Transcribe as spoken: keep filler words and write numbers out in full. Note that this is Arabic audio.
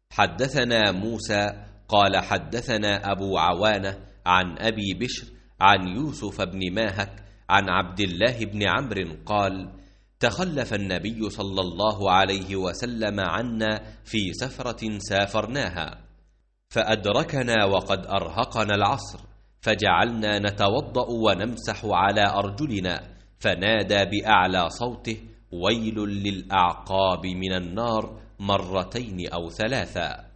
حدثنا موسى قال حدثنا أبو عوانة عن أبي بشر عن يوسف بن ماهك عن عبد الله بن عمرو قال تخلف النبي صلى الله عليه وسلم عنا في سفرة سافرناها، فأدركنا وقد أرهقنا العصر، فجعلنا نتوضأ ونمسح على أرجلنا، فنادى بأعلى صوته ويل للأعقاب من النار مرتين أو ثلاثا.